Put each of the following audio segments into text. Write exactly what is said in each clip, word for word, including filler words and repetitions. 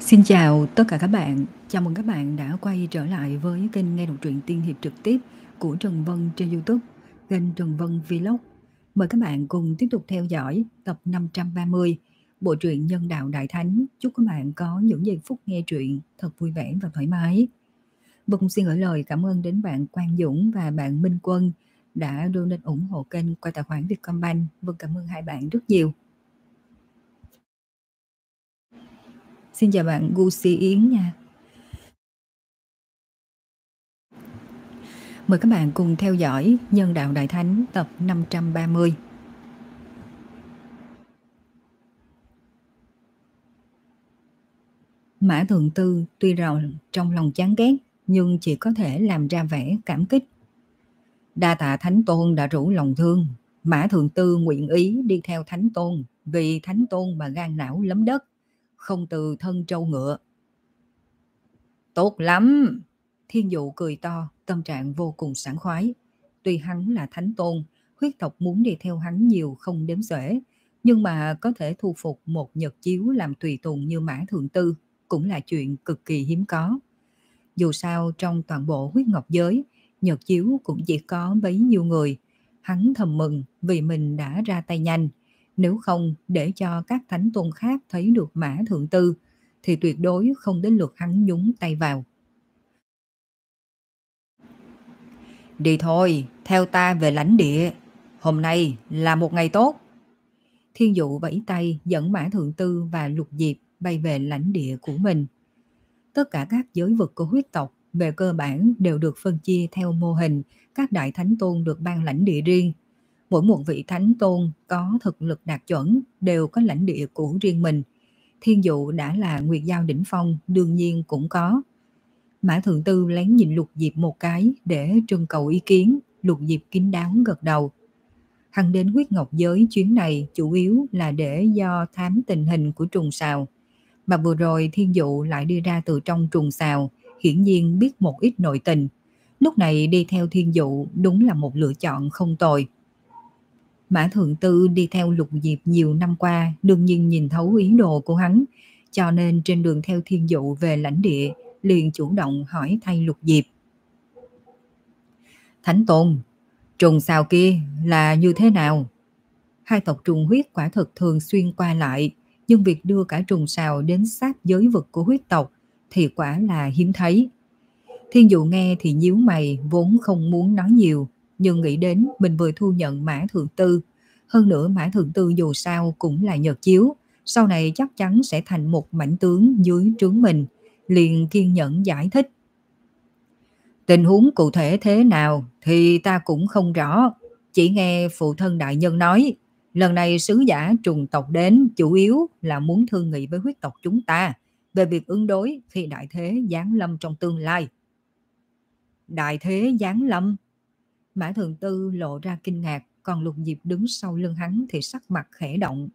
Xin chào tất cả các bạn, chào mừng các bạn đã quay trở lại với kênh nghe đọc truyện tiên hiệp trực tiếp của Trần Vân trên YouTube, kênh Trần Vân Vlog. Mời các bạn cùng tiếp tục theo dõi tập năm trăm ba mươi bộ truyện Nhân Đạo Đại Thánh. Chúc các bạn có những giây phút nghe truyện thật vui vẻ và thoải mái. Vân xin gửi lời cảm ơn đến bạn Quang Dũng và bạn Minh Quân đã donate ủng hộ kênh qua tài khoản Vietcombank. Vân cảm ơn hai bạn rất nhiều. Xin chào bạn Gucci Yến nha. Mời các bạn cùng theo dõi Nhân Đạo Đại Thánh tập năm trăm ba mươi. Mã Thượng Tư tuy rằng trong lòng chán ghét nhưng chỉ có thể làm ra vẻ cảm kích. Đa tạ Thánh Tôn đã rủ lòng thương, Mã Thượng Tư nguyện ý đi theo Thánh Tôn, vì Thánh Tôn mà gan não lấm đất, không từ thân trâu ngựa. Tốt lắm! Thiên Dụ cười to, tâm trạng vô cùng sảng khoái. Tuy hắn là Thánh Tôn, huyết tộc muốn đi theo hắn nhiều không đếm xuể, nhưng mà có thể thu phục một Nhật Chiếu làm tùy tùng như Mã Thượng Tư cũng là chuyện cực kỳ hiếm có. Dù sao trong toàn bộ huyết ngọc giới, Nhật Chiếu cũng chỉ có bấy nhiêu người. Hắn thầm mừng vì mình đã ra tay nhanh. Nếu không để cho các Thánh Tôn khác thấy được Mã Thượng Tư thì tuyệt đối không đến lượt hắn nhúng tay vào. Đi thôi, theo ta về lãnh địa. Hôm nay là một ngày tốt. Thiên Dụ vẫy tay dẫn Mã Thượng Tư và Lục Diệp bay về lãnh địa của mình. Tất cả các giới vực của huyết tộc về cơ bản đều được phân chia theo mô hình, các đại thánh tôn được ban lãnh địa riêng. Mỗi một vị thánh tôn có thực lực đạt chuẩn đều có lãnh địa của riêng mình. Thiên Dụ đã là Nguyệt Giao đỉnh phong, đương nhiên cũng có. Mã Thượng Tư lén nhìn Lục Diệp một cái để trưng cầu ý kiến. Lục Diệp kín đáo gật đầu. Hắn đến huyết ngọc giới chuyến này chủ yếu là để do thám tình hình của trùng sào. Mà vừa rồi Thiên Dụ lại đi ra từ trong trùng sào, hiển nhiên biết một ít nội tình. Lúc này đi theo Thiên Dụ đúng là một lựa chọn không tồi. Mã Thượng Tư đi theo Lục Diệp nhiều năm qua, đương nhiên nhìn thấu ý đồ của hắn, cho nên trên đường theo Thiên Dụ về lãnh địa, liền chủ động hỏi thay Lục Diệp. Thánh Tôn, trùng sào kia là như thế nào? Hai tộc trùng huyết quả thực thường xuyên qua lại, nhưng việc đưa cả trùng sào đến sát giới vực của huyết tộc thì quả là hiếm thấy. Thiên Dụ nghe thì nhíu mày, vốn không muốn nói nhiều, nhưng nghĩ đến mình vừa thu nhận Mã Thượng Tư. Hơn nữa Mã Thượng Tư dù sao cũng là Nhật Chiếu, sau này chắc chắn sẽ thành một mãnh tướng dưới trướng mình, liền kiên nhẫn giải thích. Tình huống cụ thể thế nào thì ta cũng không rõ, chỉ nghe phụ thân đại nhân nói, lần này sứ giả trùng tộc đến chủ yếu là muốn thương nghị với huyết tộc chúng ta về việc ứng đối khi đại thế giáng lâm trong tương lai. Đại thế giáng lâm? Mã Thượng Tư lộ ra kinh ngạc, còn Lục Diệp đứng sau lưng hắn thì sắc mặt khẽ động.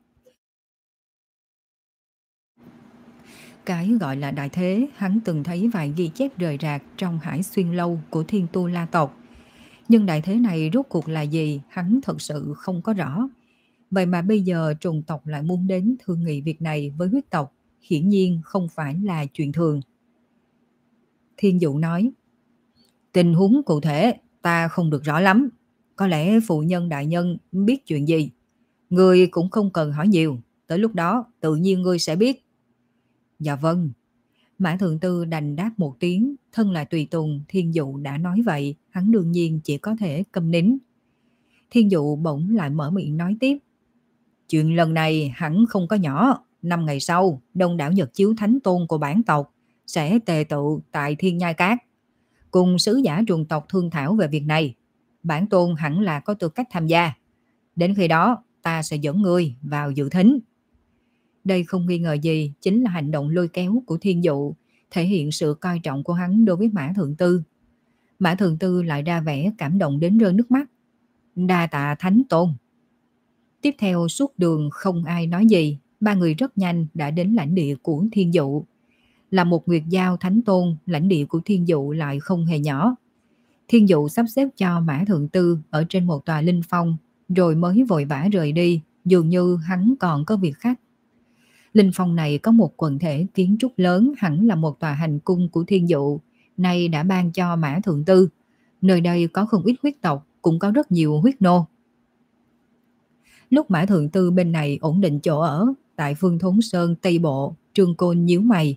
Cái gọi là đại thế, hắn từng thấy vài ghi chép rời rạc trong Hải Xuyên Lâu của Thiên Tu La tộc. Nhưng đại thế này rốt cuộc là gì, hắn thật sự không có rõ. Vậy mà bây giờ trùng tộc lại muốn đến thương nghị việc này với huyết tộc, hiển nhiên không phải là chuyện thường. Thiên Dụ nói, tình huống cụ thể ta không được rõ lắm, có lẽ phụ nhân đại nhân biết chuyện gì. Ngươi cũng không cần hỏi nhiều, tới lúc đó tự nhiên ngươi sẽ biết. Dạ vâng. Mã Thượng Tư đành đáp một tiếng, thân là tùy tùng, Thiên Dụ đã nói vậy, hắn đương nhiên chỉ có thể câm nín. Thiên Dụ bỗng lại mở miệng nói tiếp. Chuyện lần này hẳn không có nhỏ, năm ngày sau, đông đảo Nhật Chiếu Thánh Tôn của bản tộc sẽ tề tụ tại Thiên Nhai Cát, cùng sứ giả trùng tộc thương thảo về việc này. Bản tôn hẳn là có tư cách tham gia. Đến khi đó, ta sẽ dẫn ngươi vào dự thính. Đây không nghi ngờ gì chính là hành động lôi kéo của Thiên Dụ, thể hiện sự coi trọng của hắn đối với Mã Thượng Tư. Mã Thượng Tư lại ra vẻ cảm động đến rơi nước mắt. Đa tạ Thánh Tôn. Tiếp theo suốt đường không ai nói gì, ba người rất nhanh đã đến lãnh địa của Thiên Dụ. Là một Nguyệt Giao Thánh Tôn, lãnh địa của Thiên Dụ lại không hề nhỏ. Thiên Dụ sắp xếp cho Mã Thượng Tư ở trên một tòa linh phong, rồi mới vội vã rời đi, dường như hắn còn có việc khác. Linh phong này có một quần thể kiến trúc lớn, hẳn là một tòa hành cung của thiên dụ, nay đã ban cho Mã Thượng Tư. Nơi đây có không ít huyết tộc, cũng có rất nhiều huyết nô. Lúc Mã Thượng Tư bên này ổn định chỗ ở, tại Phương Thốn Sơn Tây Bộ, Trương Côn nhíu mày.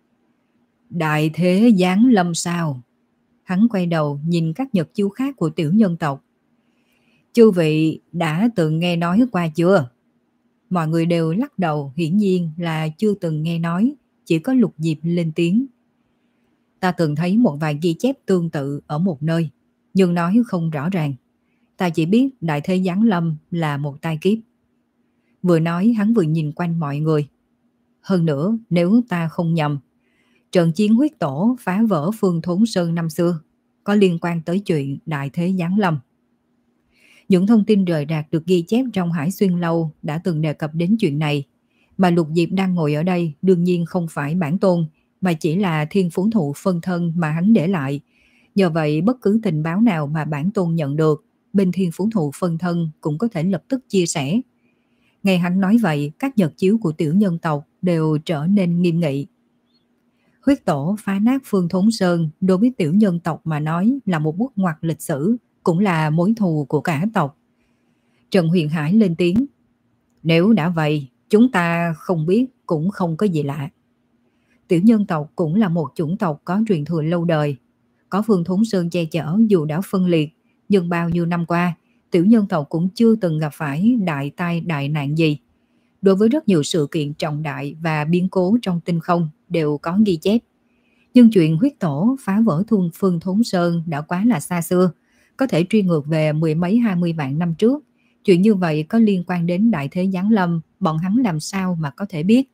Đại thế giáng lâm sao? Hắn quay đầu nhìn các nhật chiếu khác của tiểu nhân tộc. Chư vị đã từng nghe nói qua chưa? Mọi người đều lắc đầu, hiển nhiên là chưa từng nghe nói, chỉ có Lục Diệp lên tiếng. Ta từng thấy một vài ghi chép tương tự ở một nơi, nhưng nói không rõ ràng. Ta chỉ biết đại thế giáng lâm là một tai kiếp. Vừa nói hắn vừa nhìn quanh mọi người. Hơn nữa, nếu ta không nhầm, trận chiến huyết tổ phá vỡ Phương Thốn Sơn năm xưa có liên quan tới chuyện đại thế giáng lâm. Những thông tin rời rạc được ghi chép trong Hải Xuyên Lâu đã từng đề cập đến chuyện này, mà Lục Diệp đang ngồi ở đây đương nhiên không phải bản tôn, mà chỉ là thiên phú thụ phân thân mà hắn để lại. Nhờ vậy bất cứ tình báo nào mà bản tôn nhận được, bên thiên phú thụ phân thân cũng có thể lập tức chia sẻ. Nghe hắn nói vậy, các nhật chiếu của tiểu nhân tộc đều trở nên nghiêm nghị. Huyết tổ phá nát Phương Thốn Sơn đối với tiểu nhân tộc mà nói là một bước ngoặt lịch sử, cũng là mối thù của cả tộc. Trần Huyền Hải lên tiếng. Nếu đã vậy, chúng ta không biết cũng không có gì lạ. Tiểu nhân tộc cũng là một chủng tộc có truyền thừa lâu đời. Có Phương Thốn Sơn che chở dù đã phân liệt, nhưng bao nhiêu năm qua, tiểu nhân tộc cũng chưa từng gặp phải đại tai đại nạn gì. Đối với rất nhiều sự kiện trọng đại và biến cố trong tinh không đều có ghi chép. Nhưng chuyện huyết tổ phá vỡ thun Phương Thốn Sơn đã quá là xa xưa, có thể truy ngược về mười mấy hai mươi vạn năm trước. Chuyện như vậy có liên quan đến đại thế giáng lâm, bọn hắn làm sao mà có thể biết.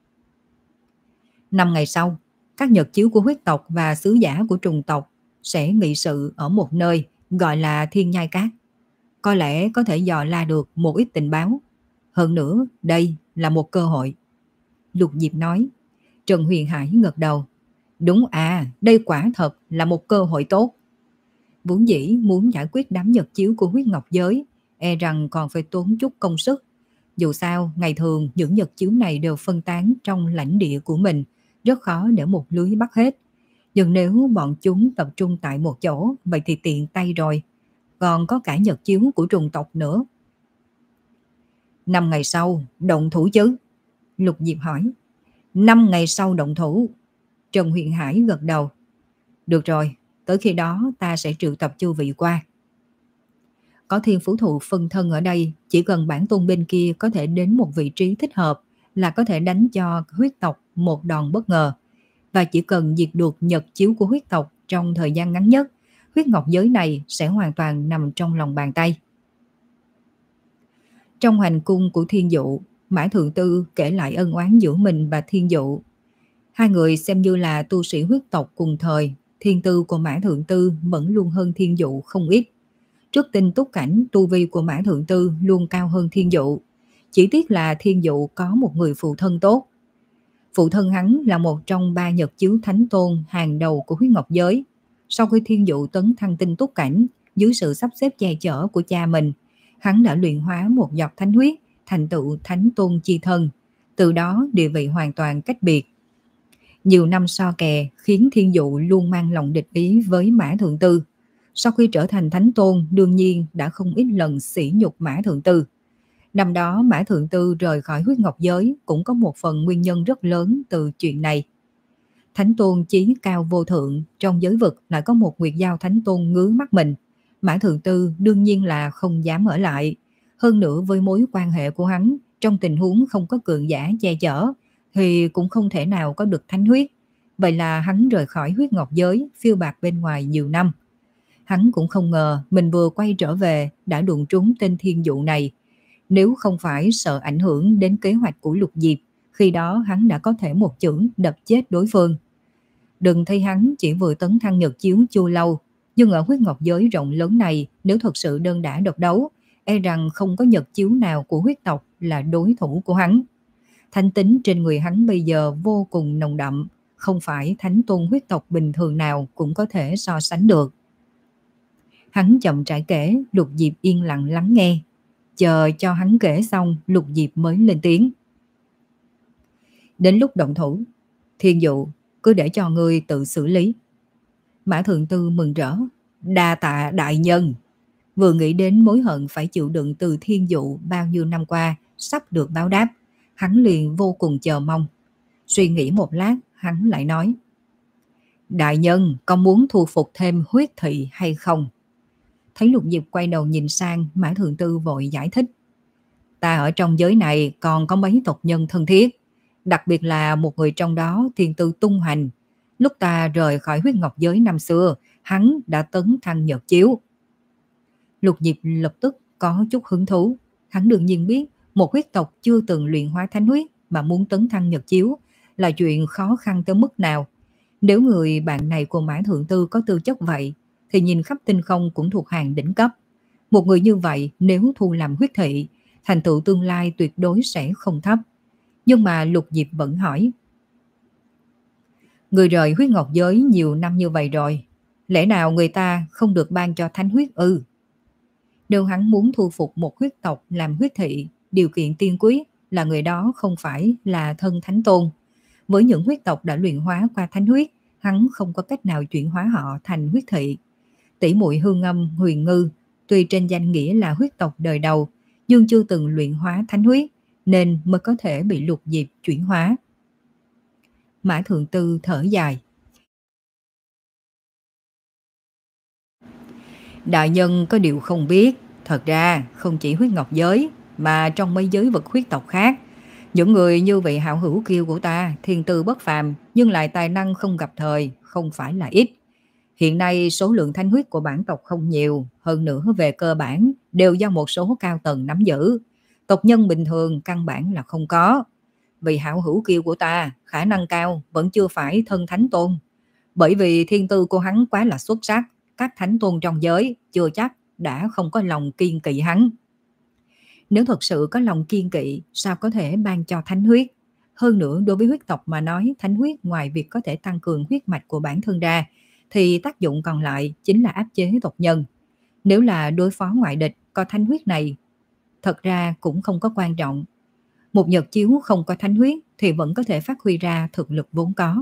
Năm ngày sau, các nhật chiếu của huyết tộc và sứ giả của trùng tộc sẽ nghị sự ở một nơi gọi là Thiên Nhai Cát. Có lẽ có thể dò la được một ít tình báo. Hơn nữa, đây là một cơ hội. Lục Diệp nói. Trần Huyền Hải gật đầu. Đúng à, đây quả thật là một cơ hội tốt. Vốn dĩ muốn giải quyết đám nhật chiếu của huyết ngọc giới, e rằng còn phải tốn chút công sức. Dù sao, ngày thường những nhật chiếu này đều phân tán trong lãnh địa của mình, rất khó để một lưới bắt hết. Nhưng nếu bọn chúng tập trung tại một chỗ, vậy thì tiện tay rồi. Còn có cả nhật chiếu của trùng tộc nữa. Năm ngày sau, động thủ chứ? Lục Diệp hỏi. Năm ngày sau động thủ. Trần Huyền Hải gật đầu. Được rồi, tới khi đó ta sẽ triệu tập chư vị qua. Có thiên phú thụ phân thân ở đây, chỉ cần bản tôn bên kia có thể đến một vị trí thích hợp là có thể đánh cho huyết tộc một đòn bất ngờ. Và chỉ cần diệt được nhật chiếu của huyết tộc trong thời gian ngắn nhất, huyết ngọc giới này sẽ hoàn toàn nằm trong lòng bàn tay. Trong hành cung của thiên dụ, Mã Thượng Tư kể lại ân oán giữa mình và thiên dụ. Hai người xem như là tu sĩ huyết tộc cùng thời, thiên tư của Mã Thượng Tư vẫn luôn hơn thiên dụ không ít. Trước tinh túc cảnh, tu vi của Mã Thượng Tư luôn cao hơn thiên dụ. Chỉ tiếc là thiên dụ có một người phụ thân tốt. Phụ thân hắn là một trong ba nhật chiếu thánh tôn hàng đầu của huyết ngọc giới. Sau khi thiên dụ tấn thăng tinh túc cảnh, dưới sự sắp xếp che chở của cha mình, hắn đã luyện hóa một giọt thánh huyết, thành tựu thánh tôn chi thân. Từ đó địa vị hoàn toàn cách biệt. Nhiều năm so kè khiến thiên dụ luôn mang lòng địch ý với Mã Thượng Tư. Sau khi trở thành thánh tôn, đương nhiên đã không ít lần sỉ nhục Mã Thượng Tư. Năm đó Mã Thượng Tư rời khỏi huyết ngọc giới cũng có một phần nguyên nhân rất lớn từ chuyện này. Thánh tôn chí cao vô thượng, trong giới vực lại có một nguyệt giao thánh tôn ngứa mắt mình. Mã Thượng Tư đương nhiên là không dám ở lại. Hơn nữa với mối quan hệ của hắn, trong tình huống không có cường giả che chở, thì cũng không thể nào có được thánh huyết. Vậy là hắn rời khỏi huyết ngọc giới, phiêu bạt bên ngoài nhiều năm. Hắn cũng không ngờ mình vừa quay trở về đã đụng trúng tên thiên dụ này. Nếu không phải sợ ảnh hưởng đến kế hoạch của Lục Diệp, khi đó hắn đã có thể một chưởng đập chết đối phương. Đừng thấy hắn chỉ vừa tấn thăng nhật chiếu chưa lâu, nhưng ở huyết ngọc giới rộng lớn này, nếu thật sự đơn đả độc đấu, e rằng không có nhật chiếu nào của huyết tộc là đối thủ của hắn. Thánh tính trên người hắn bây giờ vô cùng nồng đậm, không phải thánh tôn huyết tộc bình thường nào cũng có thể so sánh được. Hắn chậm rãi kể, Lục Diệp yên lặng lắng nghe. Chờ cho hắn kể xong, Lục Diệp mới lên tiếng. Đến lúc động thủ, Thiên Dụ cứ để cho ngươi tự xử lý. Mã Thượng Tư mừng rỡ. Đa tạ đại nhân. Vừa nghĩ đến mối hận phải chịu đựng từ Thiên Dụ bao nhiêu năm qua sắp được báo đáp, hắn liền vô cùng chờ mong. Suy nghĩ một lát, hắn lại nói: Đại nhân, có muốn thu phục thêm huyết thị hay không? Thấy Lục Diệp quay đầu nhìn sang, Mã Thượng Tư vội giải thích: Ta ở trong giới này còn có mấy tộc nhân thân thiết, đặc biệt là một người trong đó Thiên Tư tung hành. Lúc ta rời khỏi huyết ngọc giới năm xưa, hắn đã tấn thăng nhật chiếu. Lục Diệp lập tức có chút hứng thú. Hắn đương nhiên biết một huyết tộc chưa từng luyện hóa thánh huyết mà muốn tấn thăng nhật chiếu là chuyện khó khăn tới mức nào. Nếu người bạn này của Mã Thượng Tư có tư chất vậy thì nhìn khắp tinh không cũng thuộc hàng đỉnh cấp. Một người như vậy nếu thu làm huyết thị, thành tựu tương lai tuyệt đối sẽ không thấp. Nhưng mà Lục Diệp vẫn hỏi: Người rời huyết ngọc giới nhiều năm như vậy rồi, lẽ nào người ta không được ban cho thánh huyết ư? Nếu hắn muốn thu phục một huyết tộc làm huyết thị, điều kiện tiên quyết là người đó không phải là thân thánh tôn. Với những huyết tộc đã luyện hóa qua thánh huyết, hắn không có cách nào chuyển hóa họ thành huyết thị. Tỷ muội Hương Âm, Huyền Ngư tuy trên danh nghĩa là huyết tộc đời đầu, nhưng chưa từng luyện hóa thánh huyết, nên mới có thể bị Lục Diệp chuyển hóa. Mã Thượng Tư thở dài: Đại nhân có điều không biết, thật ra không chỉ huyết ngọc giới mà trong mấy giới vực huyết tộc khác, những người như vị hảo hữu kiêu của ta, thiên tư bất phàm nhưng lại tài năng không gặp thời, không phải là ít. Hiện nay số lượng thánh huyết của bản tộc không nhiều, hơn nữa về cơ bản đều do một số cao tầng nắm giữ. Tộc nhân bình thường căn bản là không có. Vị hảo hữu kiêu của ta khả năng cao vẫn chưa phải thân thánh tôn, bởi vì thiên tư của hắn quá là xuất sắc, các thánh tôn trong giới chưa chắc đã không có lòng kiên kỵ hắn. Nếu thật sự có lòng kiên kỵ, sao có thể ban cho thánh huyết? Hơn nữa đối với huyết tộc mà nói, thánh huyết ngoài việc có thể tăng cường huyết mạch của bản thân ra, thì tác dụng còn lại chính là áp chế tộc nhân. Nếu là đối phó ngoại địch, có thánh huyết này thật ra cũng không có quan trọng. Một nhật chiếu không có thánh huyết thì vẫn có thể phát huy ra thực lực vốn có.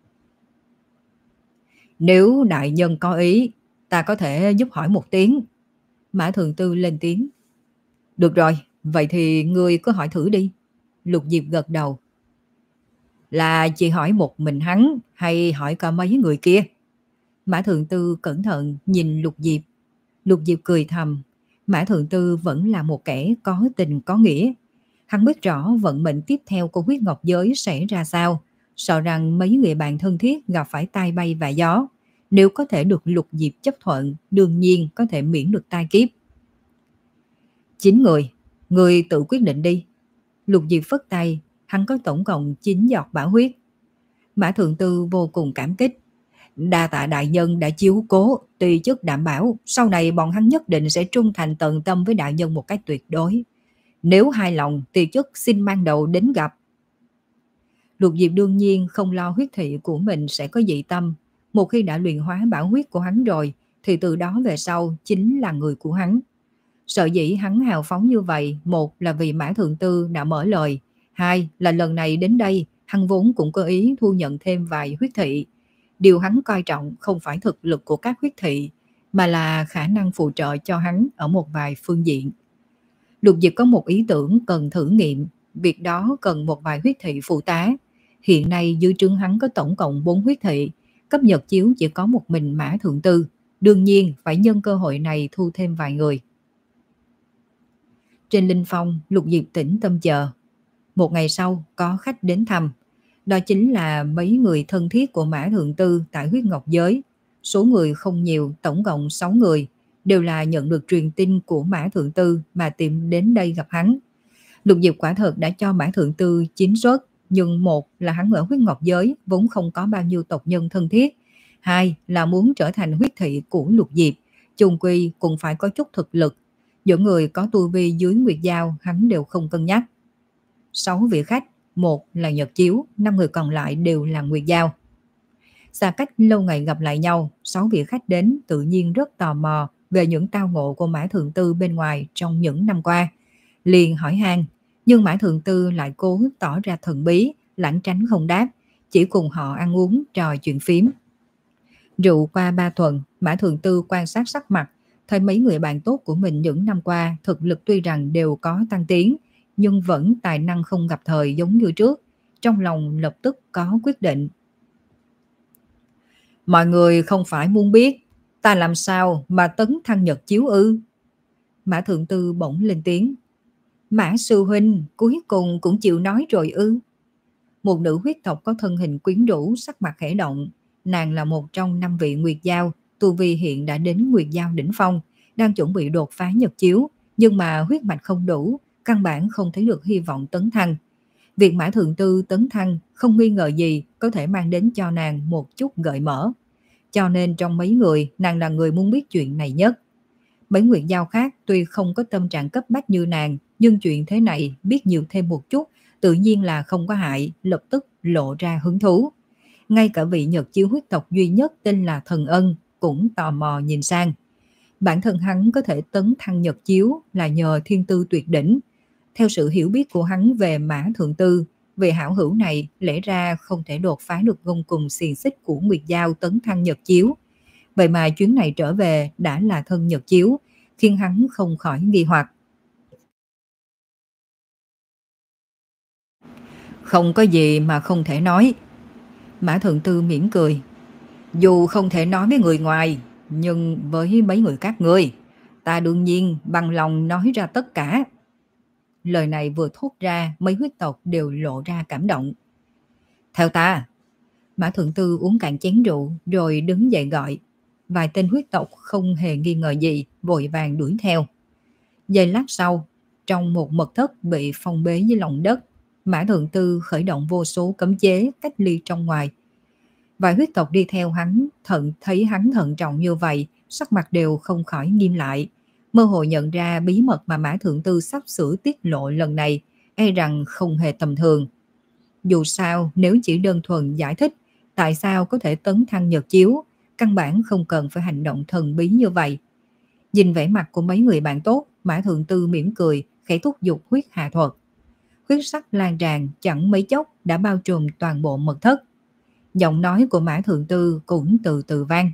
Nếu đại nhân có ý, ta có thể giúp hỏi một tiếng. Mã Thượng Tư lên tiếng: Được rồi, vậy thì ngươi cứ hỏi thử đi. Lục Diệp gật đầu: Là chỉ hỏi một mình hắn hay hỏi cả mấy người kia? Mã Thượng Tư cẩn thận nhìn Lục Diệp. Lục Diệp cười thầm. Mã Thượng Tư vẫn là một kẻ có tình có nghĩa. Hắn biết rõ vận mệnh tiếp theo của huyết ngọc giới sẽ ra sao, sợ rằng mấy người bạn thân thiết gặp phải tai bay vạ gió. Nếu có thể được Lục Diệp chấp thuận, đương nhiên có thể miễn được tai kiếp. Chín người, người tự quyết định đi. Lục Diệp phất tay, hắn có tổng cộng chín giọt bảo huyết. Mã Thượng Tư vô cùng cảm kích. Đa tạ đại nhân đã chiếu cố, tùy chức đảm bảo sau này bọn hắn nhất định sẽ trung thành tận tâm với đại nhân một cách tuyệt đối. Nếu hài lòng, tùy chức xin mang đầu đến gặp. Lục Diệp đương nhiên không lo huyết thị của mình sẽ có dị tâm. Một khi đã luyện hóa bảo huyết của hắn rồi, thì từ đó về sau chính là người của hắn. Sợ dĩ hắn hào phóng như vậy, một là vì Mã Thượng Tư đã mở lời, hai là lần này đến đây, hắn vốn cũng có ý thu nhận thêm vài huyết thị. Điều hắn coi trọng không phải thực lực của các huyết thị, mà là khả năng phụ trợ cho hắn ở một vài phương diện. Lục Diệp có một ý tưởng cần thử nghiệm, việc đó cần một vài huyết thị phụ tá. Hiện nay dưới trướng hắn có tổng cộng bốn huyết thị, cấp nhật chiếu chỉ có một mình Mã Thượng Tư, đương nhiên phải nhân cơ hội này thu thêm vài người. Trên linh phong, Lục Diệp tĩnh tâm chờ. Một ngày sau có khách đến thăm, đó chính là mấy người thân thiết của Mã Thượng Tư tại huyết ngọc giới. Số người không nhiều, tổng cộng sáu người, đều là nhận được truyền tin của Mã Thượng Tư mà tìm đến đây gặp hắn. Lục Diệp quả thật đã cho Mã Thượng Tư chín suất, nhưng một là hắn ở huyết ngọc giới vốn không có bao nhiêu tộc nhân thân thiết, hai là muốn trở thành huyết thị của Lục Diệp, chung quy cũng phải có chút thực lực. Những người có tu vi dưới Nguyệt Giao hắn đều không cân nhắc. Sáu vị khách, một là Nhật Chiếu, năm người còn lại đều là Nguyệt Giao. Xa cách lâu ngày gặp lại nhau, sáu vị khách đến tự nhiên rất tò mò về những tao ngộ của Mã Thượng Tư bên ngoài trong những năm qua. Liền hỏi han, nhưng Mã Thượng Tư lại cố tỏ ra thần bí, lãng tránh không đáp, chỉ cùng họ ăn uống trò chuyện phím. Rượu qua ba tuần, Mã Thượng Tư quan sát sắc mặt, thấy mấy người bạn tốt của mình những năm qua thực lực tuy rằng đều có tăng tiến, nhưng vẫn tài năng không gặp thời giống như trước. Trong lòng lập tức có quyết định. Mọi người không phải muốn biết ta làm sao mà tấn thăng nhật chiếu ư? Mã Thượng Tư bỗng lên tiếng. Mã sư huynh cuối cùng cũng chịu nói rồi ư? Một nữ huyết tộc có thân hình quyến rũ, sắc mặt khẽ động. Nàng là một trong năm vị Nguyệt Giao, tu vi hiện đã đến Nguyệt Giao đỉnh phong, đang chuẩn bị đột phá nhật chiếu, nhưng mà huyết mạch không đủ, căn bản không thấy được hy vọng tấn thăng. Việc Mã Thượng Tư tấn thăng không nghi ngờ gì có thể mang đến cho nàng một chút gợi mở. Cho nên trong mấy người, nàng là người muốn biết chuyện này nhất. Mấy Nguyệt Giao khác tuy không có tâm trạng cấp bách như nàng, nhưng chuyện thế này biết nhiều thêm một chút, tự nhiên là không có hại, lập tức lộ ra hứng thú. Ngay cả vị nhật chiếu huyết tộc duy nhất tên là Thần Ân cũng tò mò nhìn sang. Bản thân hắn có thể tấn thăng nhật chiếu là nhờ thiên tư tuyệt đỉnh. Theo sự hiểu biết của hắn về Mã Thượng Tư, về hảo hữu này lẽ ra không thể đột phá được gông cùng xiềng xích của Nguyệt Giao tấn thăng nhật chiếu. Vậy mà chuyến này trở về đã là thân nhật chiếu, khiến hắn không khỏi nghi hoặc. Không có gì mà không thể nói. Mã Thượng Tư mỉm cười. Dù không thể nói với người ngoài, nhưng với mấy người các ngươi, ta đương nhiên bằng lòng nói ra tất cả. Lời này vừa thốt ra, mấy huyết tộc đều lộ ra cảm động. Theo ta. Mã Thượng Tư uống cạn chén rượu rồi đứng dậy gọi. Vài tên huyết tộc không hề nghi ngờ gì, vội vàng đuổi theo. Giây lát sau, trong một mật thất bị phong bế dưới lòng đất, Mã Thượng Tư khởi động vô số cấm chế cách ly trong ngoài. Vài huyết tộc đi theo hắn, thận thấy hắn thận trọng như vậy, sắc mặt đều không khỏi nghiêm lại. Mơ hồ nhận ra bí mật mà Mã Thượng Tư sắp sửa tiết lộ lần này, e rằng không hề tầm thường. Dù sao, nếu chỉ đơn thuần giải thích tại sao có thể tấn thăng nhật chiếu, căn bản không cần phải hành động thần bí như vậy. Nhìn vẻ mặt của mấy người bạn tốt, Mã Thượng Tư mỉm cười, khẽ thúc giục huyết hà thuật. Huyết sắc lan tràn chẳng mấy chốc đã bao trùm toàn bộ mật thất. Giọng nói của Mã Thượng Tư cũng từ từ vang.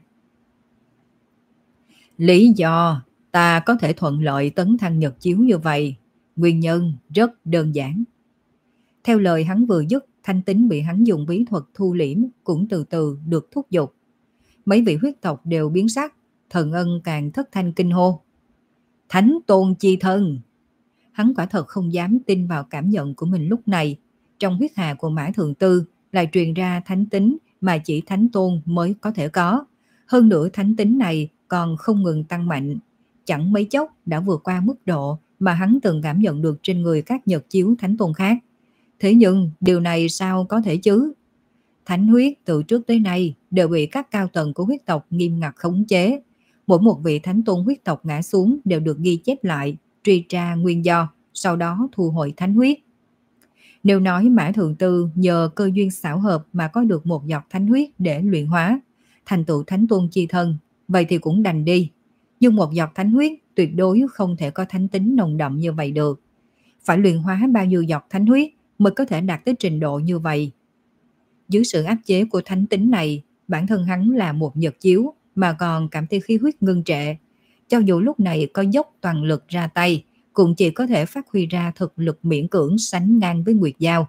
Lý do ta có thể thuận lợi tấn thăng nhật chiếu như vậy, nguyên nhân rất đơn giản. Theo lời hắn vừa dứt, thanh tính bị hắn dùng bí thuật thu liễm cũng từ từ được thúc giục. Mấy vị huyết tộc đều biến sắc, Thần Ân càng thất thanh kinh hô. Thánh tôn chi thân! Hắn quả thật không dám tin vào cảm nhận của mình lúc này. Trong huyết hà của Mã Thượng Tư lại truyền ra thánh tính mà chỉ thánh tôn mới có thể có. Hơn nữa thánh tính này còn không ngừng tăng mạnh. Chẳng mấy chốc đã vượt qua mức độ mà hắn từng cảm nhận được trên người các nhật chiếu thánh tôn khác. Thế nhưng điều này sao có thể chứ? Thánh huyết từ trước tới nay đều bị các cao tầng của huyết tộc nghiêm ngặt khống chế. Mỗi một vị thánh tôn huyết tộc ngã xuống đều được ghi chép lại, truy tra nguyên do, sau đó thu hồi thánh huyết. Nếu nói Mã Thượng Tư nhờ cơ duyên xảo hợp mà có được một giọt thánh huyết để luyện hóa, thành tựu thánh tôn chi thân, vậy thì cũng đành đi. Nhưng một giọt thánh huyết tuyệt đối không thể có thánh tính nồng đậm như vậy được. Phải luyện hóa bao nhiêu giọt thánh huyết mới có thể đạt tới trình độ như vậy. Dưới sự áp chế của thánh tính này, bản thân hắn là một nhật chiếu mà còn cảm thấy khí huyết ngưng trệ. Cho dù lúc này có dốc toàn lực ra tay, cũng chỉ có thể phát huy ra thực lực miễn cưỡng sánh ngang với Nguyệt Giao.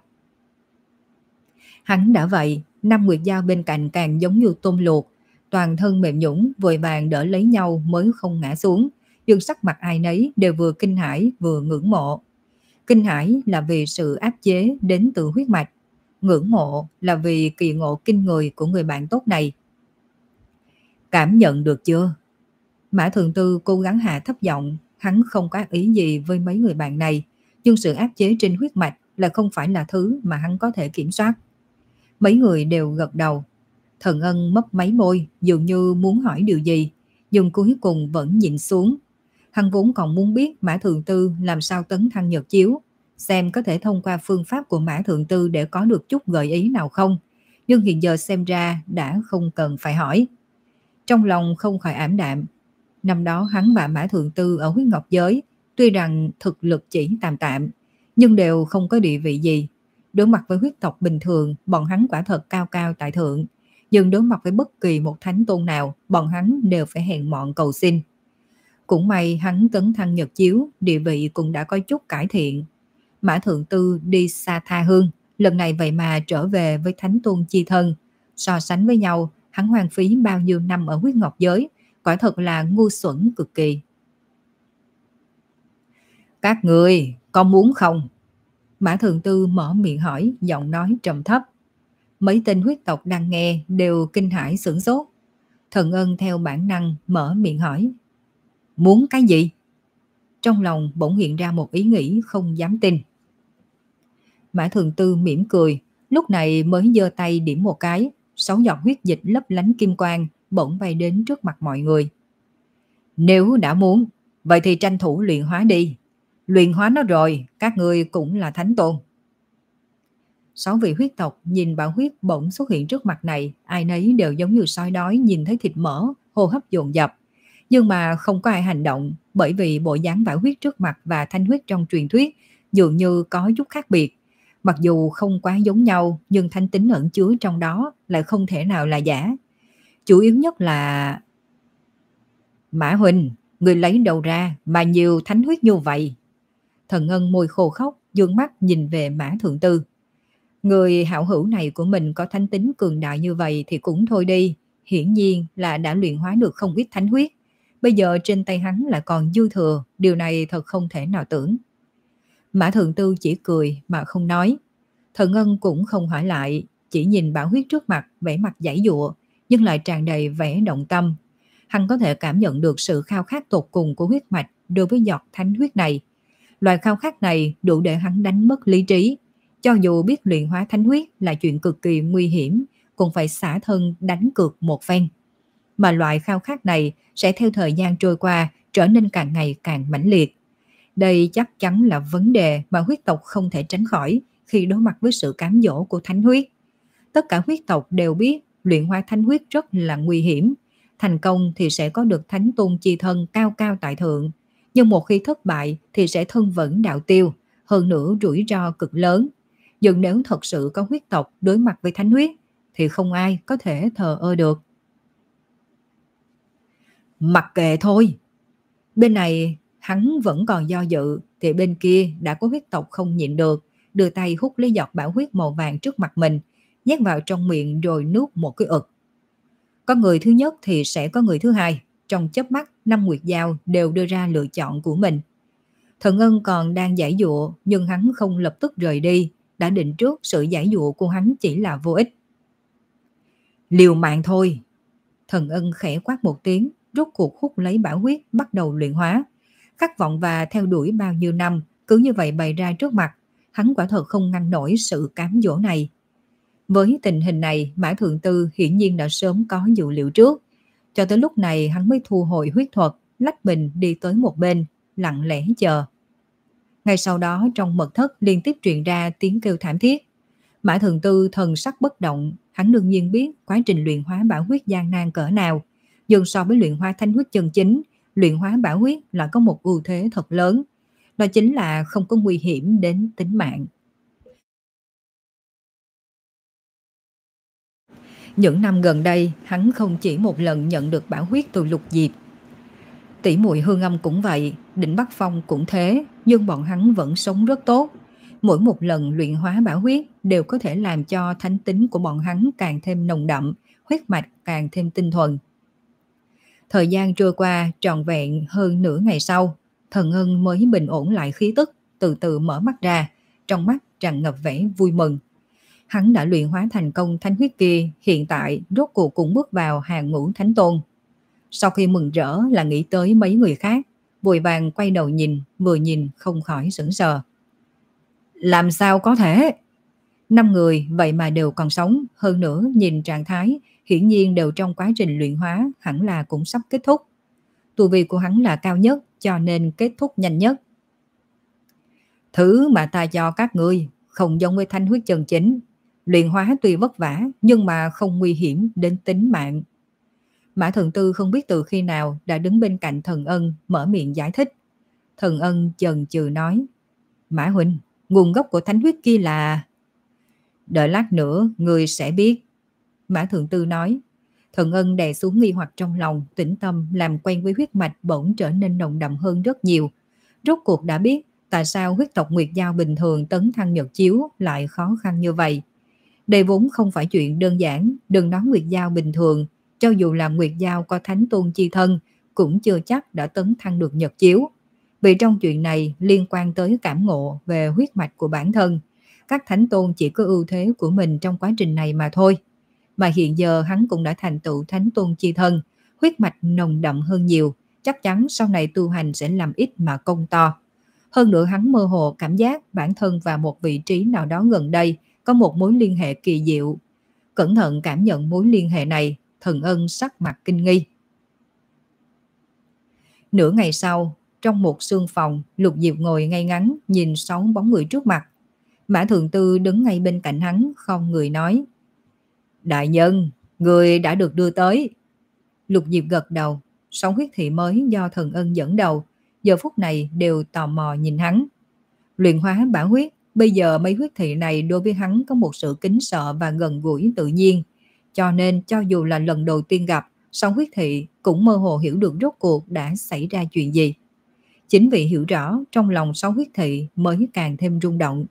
Hắn đã vậy, năm Nguyệt Giao bên cạnh càng giống như tôm luộc, toàn thân mềm nhũn vội vàng đỡ lấy nhau mới không ngã xuống, nhưng sắc mặt ai nấy đều vừa kinh hãi vừa ngưỡng mộ. Kinh hãi là vì sự áp chế đến từ huyết mạch, ngưỡng mộ là vì kỳ ngộ kinh người của người bạn tốt này. Cảm nhận được chưa? Mã Thượng Tư cố gắng hạ thấp giọng, hắn không có ác ý gì với mấy người bạn này, nhưng sự áp chế trên huyết mạch là không phải là thứ mà hắn có thể kiểm soát. Mấy người đều gật đầu. Thần Ân mấp máy môi, dường như muốn hỏi điều gì, nhưng cuối cùng vẫn nhịn xuống. Hắn vốn còn muốn biết Mã Thượng Tư làm sao tấn thăng nhật chiếu, xem có thể thông qua phương pháp của Mã Thượng Tư để có được chút gợi ý nào không, nhưng hiện giờ xem ra đã không cần phải hỏi. Trong lòng không khỏi ảm đạm. Năm đó hắn và Mã Thượng Tư ở huyết ngọc giới, tuy rằng thực lực chỉ tạm tạm, nhưng đều không có địa vị gì. Đối mặt với huyết tộc bình thường, bọn hắn quả thật cao cao tại thượng, nhưng đối mặt với bất kỳ một thánh tôn nào, bọn hắn đều phải hèn mọn cầu xin. Cũng may hắn tấn thăng nhật chiếu, địa vị cũng đã có chút cải thiện. Mã Thượng Tư đi xa tha hương, lần này vậy mà trở về với thánh tôn chi thân. So sánh với nhau, hắn hoang phí bao nhiêu năm ở huyết ngọc giới, quả thật là ngu xuẩn cực kỳ. Các người có muốn không? Mã Thượng Tư mở miệng hỏi, giọng nói trầm thấp. Mấy tên huyết tộc đang nghe đều kinh hãi sửng sốt. Thần Ân theo bản năng mở miệng hỏi. Muốn cái gì? Trong lòng bỗng hiện ra một ý nghĩ không dám tin. Mã Thường Tư mỉm cười, lúc này mới giơ tay điểm một cái, sáu giọt huyết dịch lấp lánh kim quang bỗng bay đến trước mặt mọi người. Nếu đã muốn, vậy thì tranh thủ luyện hóa đi. Luyện hóa nó rồi, các ngươi cũng là thánh tôn. Sáu vị huyết tộc nhìn bảo huyết bỗng xuất hiện trước mặt này, ai nấy đều giống như sói đói nhìn thấy thịt mỡ, hô hấp dồn dập. Nhưng mà không có ai hành động, bởi vì bộ dáng bảo huyết trước mặt và thanh huyết trong truyền thuyết dường như có chút khác biệt. Mặc dù không quá giống nhau, nhưng thanh tính ẩn chứa trong đó lại không thể nào là giả. Chủ yếu nhất là... Mã Huynh, người lấy đầu ra mà nhiều thánh huyết như vậy. Thần Ngân môi khô khóc, dương mắt nhìn về Mã Thượng Tư. Người hảo hữu này của mình có thánh tính cường đại như vậy thì cũng thôi đi. Hiển nhiên là đã luyện hóa được không ít thánh huyết. Bây giờ trên tay hắn lại còn dư thừa, điều này thật không thể nào tưởng. Mã Thượng Tư chỉ cười mà không nói. Thần Ngân cũng không hỏi lại, chỉ nhìn bảo huyết trước mặt, vẻ mặt giãy giụa, nhưng lại tràn đầy vẻ động tâm. Hắn có thể cảm nhận được sự khao khát tột cùng của huyết mạch đối với giọt thánh huyết này. Loại khao khát này đủ để hắn đánh mất lý trí. Cho dù biết luyện hóa thánh huyết là chuyện cực kỳ nguy hiểm, cũng phải xả thân đánh cược một phen. Mà loại khao khát này sẽ theo thời gian trôi qua trở nên càng ngày càng mãnh liệt. Đây chắc chắn là vấn đề mà huyết tộc không thể tránh khỏi khi đối mặt với sự cám dỗ của thánh huyết. Tất cả huyết tộc đều biết luyện hóa thánh huyết rất là nguy hiểm. Thành công thì sẽ có được thánh tôn chi thân cao cao tại thượng. Nhưng một khi thất bại thì sẽ thân vẫn đạo tiêu, hơn nữa rủi ro cực lớn. Nhưng nếu thật sự có huyết tộc đối mặt với thánh huyết thì không ai có thể thờ ơ được. Mặc kệ thôi. Bên này hắn vẫn còn do dự thì bên kia đã có huyết tộc không nhịn được, đưa tay hút lấy giọt bảo huyết màu vàng trước mặt mình, nhét vào trong miệng rồi nuốt một cái ực. Có người thứ nhất thì sẽ có người thứ hai. Trong chớp mắt, năm nguyệt giao đều đưa ra lựa chọn của mình. Thần Ân còn đang giãy giụa, nhưng hắn không lập tức rời đi, đã định trước sự giãy giụa của hắn chỉ là vô ích. Liều mạng thôi. Thần Ân khẽ quát một tiếng, rốt cuộc hút lấy bảo huyết bắt đầu luyện hóa. Khát vọng và theo đuổi bao nhiêu năm cứ như vậy bày ra trước mặt, hắn quả thật không ngăn nổi sự cám dỗ này. Với tình hình này, Mã Thượng Tư hiển nhiên đã sớm có dự liệu trước. Cho tới lúc này hắn mới thu hồi huyết thuật, lách mình đi tới một bên, lặng lẽ chờ. Ngay sau đó trong mật thất liên tiếp truyền ra tiếng kêu thảm thiết. Mã Thượng Tư thần sắc bất động, hắn đương nhiên biết quá trình luyện hóa bảo huyết gian nan cỡ nào. Nhưng so với luyện hóa thánh huyết chân chính, luyện hóa bảo huyết là có một ưu thế thật lớn. Đó chính là không có nguy hiểm đến tính mạng. Những năm gần đây, hắn không chỉ một lần nhận được bảo huyết từ Lục Diệp. Tỷ muội Hương Âm cũng vậy, Định Bắc Phong cũng thế, nhưng bọn hắn vẫn sống rất tốt. Mỗi một lần luyện hóa bảo huyết đều có thể làm cho thánh tính của bọn hắn càng thêm nồng đậm, huyết mạch càng thêm tinh thuần. Thời gian trôi qua trọn vẹn hơn nửa ngày sau, Thần Ân mới bình ổn lại khí tức, từ từ mở mắt ra, trong mắt tràn ngập vẻ vui mừng. Hắn đã luyện hóa thành công thánh huyết kia, hiện tại rốt cuộc cũng bước vào hàng ngũ thánh tôn. Sau khi mừng rỡ là nghĩ tới mấy người khác, vội vàng quay đầu nhìn, vừa nhìn không khỏi sững sờ. Làm sao có thể? Năm người vậy mà đều còn sống, hơn nữa nhìn trạng thái, hiển nhiên đều trong quá trình luyện hóa, hẳn là cũng sắp kết thúc. Tu vi của hắn là cao nhất, cho nên kết thúc nhanh nhất. Thứ mà ta cho các ngươi không giống với thanh huyết chân chính. Luyện hóa tuy vất vả, nhưng mà không nguy hiểm đến tính mạng. Mã Thần Tư không biết từ khi nào đã đứng bên cạnh Thần Ân mở miệng giải thích. Thần Ân chần chừ nói, Mã Huynh, nguồn gốc của thánh huyết kia là... Đợi lát nữa, ngươi sẽ biết. Mã Thượng Tư nói. Thần Ân đè xuống nghi hoặc trong lòng, tĩnh tâm làm quen với huyết mạch bỗng trở nên nồng đậm hơn rất nhiều. Rốt cuộc đã biết tại sao huyết tộc Nguyệt Giao bình thường tấn thăng Nhật Chiếu lại khó khăn như vậy. Đây vốn không phải chuyện đơn giản, đừng nói Nguyệt Giao bình thường, cho dù là Nguyệt Giao có thánh tôn chi thân, cũng chưa chắc đã tấn thăng được Nhật Chiếu. Vì trong chuyện này liên quan tới cảm ngộ về huyết mạch của bản thân, các thánh tôn chỉ có ưu thế của mình trong quá trình này mà thôi. Mà hiện giờ hắn cũng đã thành tựu thánh tôn chi thân, huyết mạch nồng đậm hơn nhiều, chắc chắn sau này tu hành sẽ làm ít mà công to. Hơn nữa hắn mơ hồ cảm giác bản thân và một vị trí nào đó gần đây có một mối liên hệ kỳ diệu. Cẩn thận cảm nhận mối liên hệ này, Thần Ân sắc mặt kinh nghi. Nửa ngày sau, trong một sương phòng, Lục Diệp ngồi ngay ngắn nhìn sáu bóng người trước mặt. Mã Thượng Tư đứng ngay bên cạnh hắn, không người nói. Đại nhân, người đã được đưa tới. Lục Diệp gật đầu, sáu huyết thị mới do Thần Ân dẫn đầu, giờ phút này đều tò mò nhìn hắn. Luyện hóa bão huyết, bây giờ mấy huyết thị này đối với hắn có một sự kính sợ và gần gũi tự nhiên. Cho nên cho dù là lần đầu tiên gặp, sáu huyết thị cũng mơ hồ hiểu được rốt cuộc đã xảy ra chuyện gì. Chính vì hiểu rõ, trong lòng sáu huyết thị mới càng thêm rung động.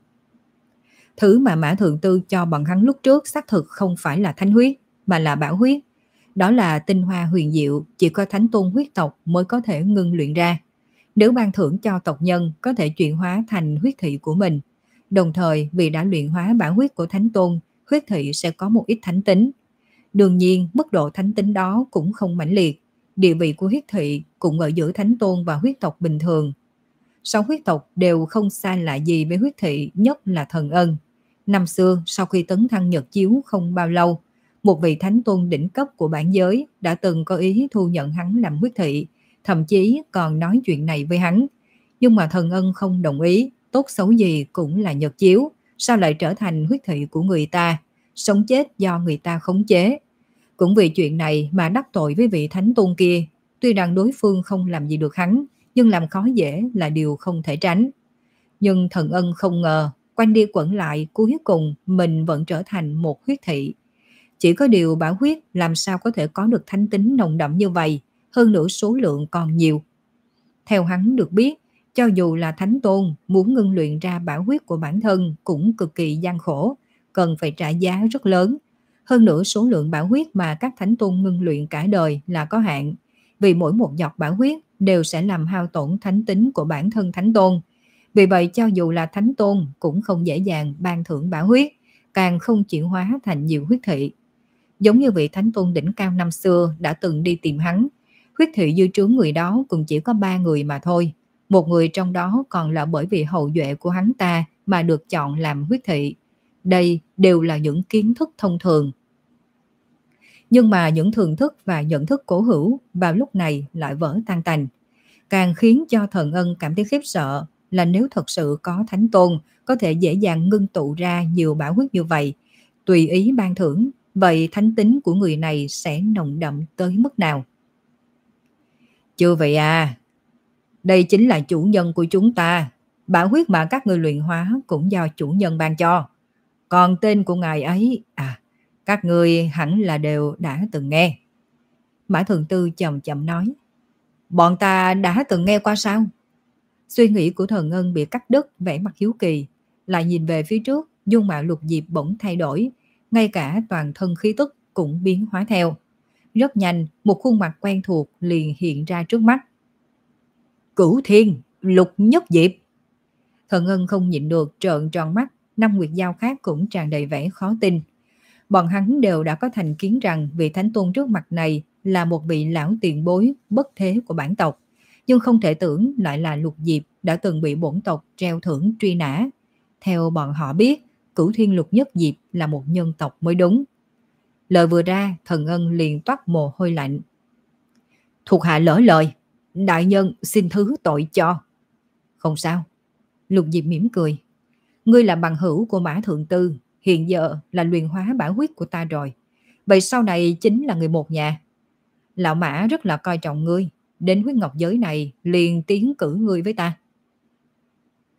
Thứ mà Mã Thượng Tư cho bọn hắn lúc trước xác thực không phải là thánh huyết, mà là bảo huyết. Đó là tinh hoa huyền diệu, chỉ có thánh tôn huyết tộc mới có thể ngưng luyện ra. Nếu ban thưởng cho tộc nhân có thể chuyển hóa thành huyết thị của mình. Đồng thời vì đã luyện hóa bảo huyết của thánh tôn, huyết thị sẽ có một ít thánh tính. Đương nhiên mức độ thánh tính đó cũng không mãnh liệt. Địa vị của huyết thị cũng ở giữa thánh tôn và huyết tộc bình thường. Sáu huyết tộc đều không xa lạ gì với huyết thị, nhất là Thần Ân. Năm xưa sau khi tấn thăng Nhật Chiếu không bao lâu, một vị thánh tôn đỉnh cấp của bản giới đã từng có ý thu nhận hắn làm huyết thị, thậm chí còn nói chuyện này với hắn. Nhưng mà Thần Ân không đồng ý, tốt xấu gì cũng là Nhật Chiếu, sao lại trở thành huyết thị của người ta, sống chết do người ta khống chế. Cũng vì chuyện này mà đắc tội với vị thánh tôn kia, tuy rằng đối phương không làm gì được hắn, nhưng làm khó dễ là điều không thể tránh. Nhưng Thần Ân không ngờ, quanh đi quẩn lại cuối cùng mình vẫn trở thành một huyết thị. Chỉ có điều bảo huyết làm sao có thể có được thánh tính nồng đậm như vậy, hơn nữa số lượng còn nhiều. Theo hắn được biết, cho dù là thánh tôn muốn ngưng luyện ra bảo huyết của bản thân cũng cực kỳ gian khổ, cần phải trả giá rất lớn. Hơn nữa số lượng bảo huyết mà các thánh tôn ngưng luyện cả đời là có hạn, vì mỗi một giọt bảo huyết đều sẽ làm hao tổn thánh tính của bản thân thánh tôn. Vì vậy cho dù là thánh tôn cũng không dễ dàng ban thưởng bảo huyết, càng không chuyển hóa thành nhiều huyết thị. Giống như vị thánh tôn đỉnh cao năm xưa đã từng đi tìm hắn, huyết thị dư trướng người đó cũng chỉ có ba người mà thôi. Một người trong đó còn là bởi vì hậu duệ của hắn ta mà được chọn làm huyết thị. Đây đều là những kiến thức thông thường. Nhưng mà những thường thức và nhận thức cổ hữu vào lúc này lại vỡ tan tành. Càng khiến cho Thần Ân cảm thấy khiếp sợ là nếu thật sự có thánh tôn có thể dễ dàng ngưng tụ ra nhiều bảo huyết như vậy, tùy ý ban thưởng, vậy thánh tính của người này sẽ nồng đậm tới mức nào? Chưa vậy à, đây chính là chủ nhân của chúng ta. Bảo huyết mà các người luyện hóa cũng do chủ nhân ban cho. Còn tên của ngài ấy, à, các người hẳn là đều đã từng nghe. Mã Thượng Tư chậm chậm nói. Bọn ta đã từng nghe qua sao? Suy nghĩ của Thần Ân bị cắt đứt, vẻ mặt hiếu kỳ, lại nhìn về phía trước, dung mạo Lục Diệp bỗng thay đổi, ngay cả toàn thân khí tức cũng biến hóa theo. Rất nhanh, một khuôn mặt quen thuộc liền hiện ra trước mắt. Cửu Thiên, Lục Nhất Diệp. Thần Ân không nhịn được trợn tròn mắt, năm Nguyệt Giao khác cũng tràn đầy vẻ khó tin. Bọn hắn đều đã có thành kiến rằng vị thánh tôn trước mặt này là một vị lão tiền bối bất thế của bản tộc, nhưng không thể tưởng lại là Lục Diệp đã từng bị bổn tộc treo thưởng truy nã. Theo bọn họ biết, Cửu Thiên Lục Nhất Diệp là một nhân tộc mới đúng. Lời vừa ra, Thần Ân liền toát mồ hôi lạnh. Thuộc hạ lỡ lời, đại nhân xin thứ tội cho. Không sao. Lục Diệp mỉm cười. Ngươi là bằng hữu của Mã Thượng Tư, hiện giờ là luyện hóa bảo huyết của ta rồi. Vậy sau này chính là người một nhà. Lão Mã rất là coi trọng ngươi, đến huyết ngọc giới này liền tiến cử ngươi với ta.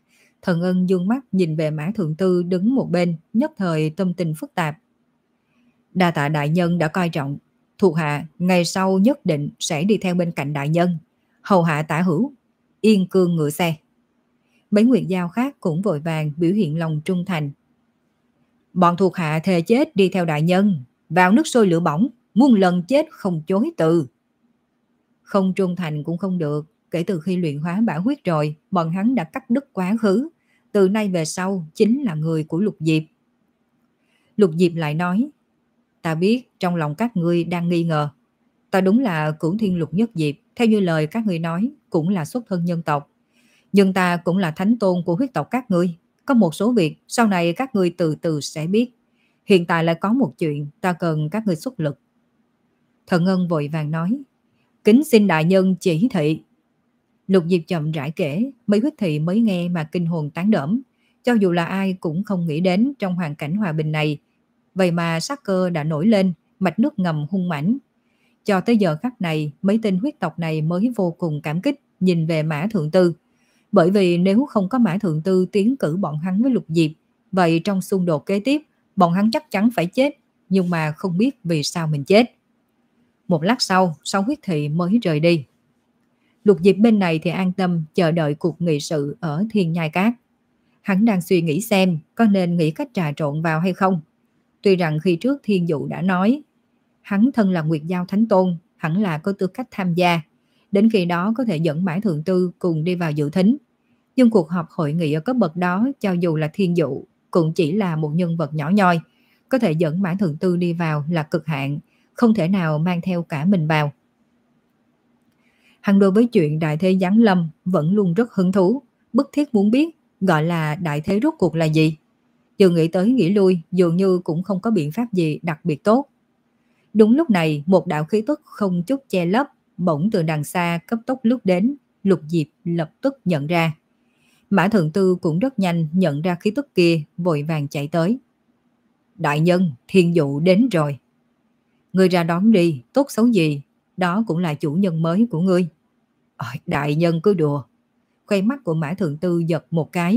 Thần Ân dương mắt nhìn về Mã Thượng Tư đứng một bên, nhất thời tâm tình phức tạp. Đa tạ đại nhân đã coi trọng, thuộc hạ ngày sau nhất định sẽ đi theo bên cạnh đại nhân, hầu hạ Tả Hữu, yên cương ngựa xe. Mấy nguyệt giao khác cũng vội vàng biểu hiện lòng trung thành. Bọn thuộc hạ thề chết đi theo đại nhân, vào nước sôi lửa bỏng, muôn lần chết không chối từ. Không trung thành cũng không được, kể từ khi luyện hóa bão huyết rồi, bọn hắn đã cắt đứt quá khứ, từ nay về sau chính là người của Lục Diệp. Lục Diệp lại nói, ta biết trong lòng các ngươi đang nghi ngờ, ta đúng là Cửu Thiên Lục Nhất Diệp, theo như lời các ngươi nói, cũng là xuất thân nhân tộc. Nhưng ta cũng là thánh tôn của huyết tộc các ngươi, có một số việc sau này các ngươi từ từ sẽ biết. Hiện tại lại có một chuyện ta cần các ngươi xuất lực. Thần Ngân vội vàng nói, kính xin đại nhân chỉ thị. Lục Diệp chậm rãi kể, mấy huyết thị mới nghe mà kinh hồn tán đỡm, cho dù là ai cũng không nghĩ đến trong hoàn cảnh hòa bình này. Vậy mà sát cơ đã nổi lên, mạch nước ngầm hung mãnh. Cho tới giờ khắc này, mấy tên huyết tộc này mới vô cùng cảm kích nhìn về Mã Thượng Tư. Bởi vì nếu không có Mã Thượng Tư tiến cử bọn hắn với Lục Diệp, vậy trong xung đột kế tiếp, bọn hắn chắc chắn phải chết, nhưng mà không biết vì sao mình chết. Một lát sau, sáu huyết thị mới rời đi. Lục Diệp bên này thì an tâm chờ đợi cuộc nghị sự ở Thiên Nhai Cát. Hắn đang suy nghĩ xem có nên nghĩ cách trà trộn vào hay không. Tuy rằng khi trước Thiên Dụ đã nói, hắn thân là Nguyệt Giao Thánh Tôn, hẳn là có tư cách tham gia. Đến khi đó có thể dẫn Mã Thượng Tư cùng đi vào dự thính. Nhưng cuộc họp hội nghị ở cấp bậc đó, cho dù là Thiên Dụ, cũng chỉ là một nhân vật nhỏ nhoi. Có thể dẫn Mã Thượng Tư đi vào là cực hạn, không thể nào mang theo cả mình vào. Hắn đối với chuyện đại thế giáng lâm vẫn luôn rất hứng thú, bức thiết muốn biết gọi là đại thế rốt cuộc là gì. Vừa nghĩ tới nghĩ lui, dường như cũng không có biện pháp gì đặc biệt tốt. Đúng lúc này, một đạo khí tức không chút che lấp bỗng từ đằng xa cấp tốc lướt đến. Lục Diệp lập tức nhận ra. Mã Thượng Tư cũng rất nhanh nhận ra khí tức kia, vội vàng chạy tới. Đại nhân, Thiên Dụ đến rồi. Ngươi ra đón đi, tốt xấu gì, đó cũng là chủ nhân mới của ngươi. Ôi, đại nhân cứ đùa. Khoe mắt của Mã Thượng Tư giật một cái.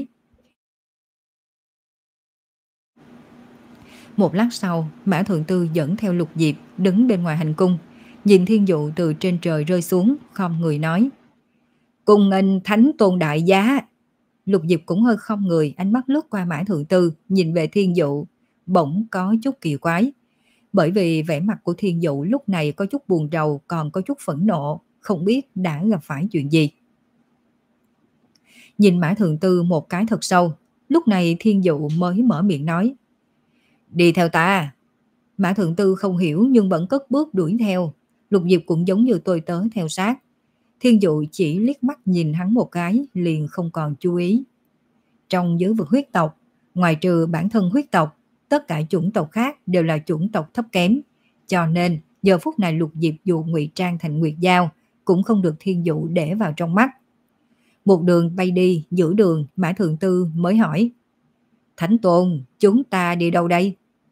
Một lát sau, Mã Thượng Tư dẫn theo Lục Diệp đứng bên ngoài hành cung, nhìn Thiên Dụ từ trên trời rơi xuống, khom người nói. Cùng nghênh Thánh Tôn đại giá. Lục Diệp cũng hơi khom người, ánh mắt lướt qua Mã Thượng Tư, nhìn về Thiên Dụ, bỗng có chút kỳ quái. Bởi vì vẻ mặt của Thiên Dụ lúc này có chút buồn rầu, còn có chút phẫn nộ, không biết đã gặp phải chuyện gì. Nhìn Mã Thượng Tư một cái thật sâu, lúc này Thiên Dụ mới mở miệng nói. Đi theo ta. Mã Thượng Tư không hiểu nhưng vẫn cất bước đuổi theo. Lục Diệp cũng giống như tôi tớ theo sát. Thiên Dụ chỉ liếc mắt nhìn hắn một cái, liền không còn chú ý. Trong giới vực huyết tộc, ngoài trừ bản thân huyết tộc, tất cả chủng tộc khác đều là chủng tộc thấp kém. Cho nên, giờ phút này Lục Diệp dù ngụy trang thành Nguyệt Giao, cũng không được Thiên Dụ để vào trong mắt. Một đường bay đi, giữa đường, Mã Thượng Tư mới hỏi. Thánh Tôn, chúng ta đi đâu đây?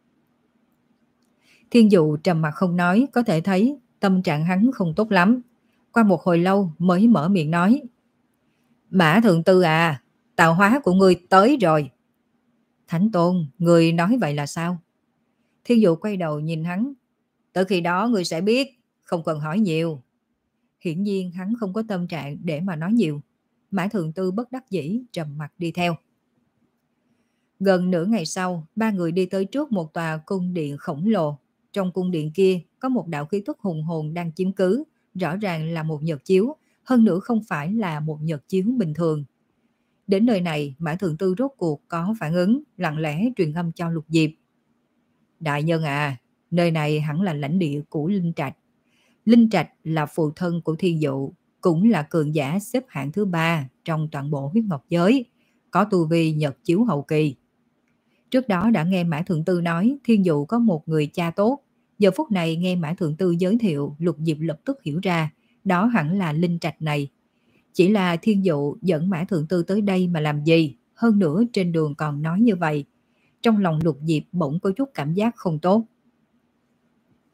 Thiên Dụ trầm mặt không nói, có thể thấy tâm trạng hắn không tốt lắm. Qua một hồi lâu mới mở miệng nói. Mã Thượng Tư à, tạo hóa của ngươi tới rồi. Thánh Tôn, ngươi nói vậy là sao? Thiên Dụ quay đầu nhìn hắn. Tới khi đó ngươi sẽ biết, không cần hỏi nhiều. Hiển nhiên hắn không có tâm trạng để mà nói nhiều. Mã Thượng Tư bất đắc dĩ trầm mặt đi theo. Gần nửa ngày sau, ba người đi tới trước một tòa cung điện khổng lồ. Trong cung điện kia có một đạo khí tức hùng hồn đang chiếm cứ, rõ ràng là một nhật chiếu, hơn nữa không phải là một nhật chiếu bình thường. Đến nơi này, Mã Thượng Tư rốt cuộc có phản ứng, lặng lẽ truyền âm cho Lục Diệp. Đại nhân à, nơi này hẳn là lãnh địa của Linh Trạch. Linh Trạch là phụ thân của Thiên Dụ, cũng là cường giả xếp hạng thứ ba trong toàn bộ huyết ngọc giới, có tu vi nhật chiếu hậu kỳ. Trước đó đã nghe Mã Thượng Tư nói Thiên Dụ có một người cha tốt. Giờ phút này nghe Mã Thượng Tư giới thiệu, Lục Diệp lập tức hiểu ra, đó hẳn là Linh Trạch này. Chỉ là Thiên Dụ dẫn Mã Thượng Tư tới đây mà làm gì, hơn nữa trên đường còn nói như vậy. Trong lòng Lục Diệp bỗng có chút cảm giác không tốt.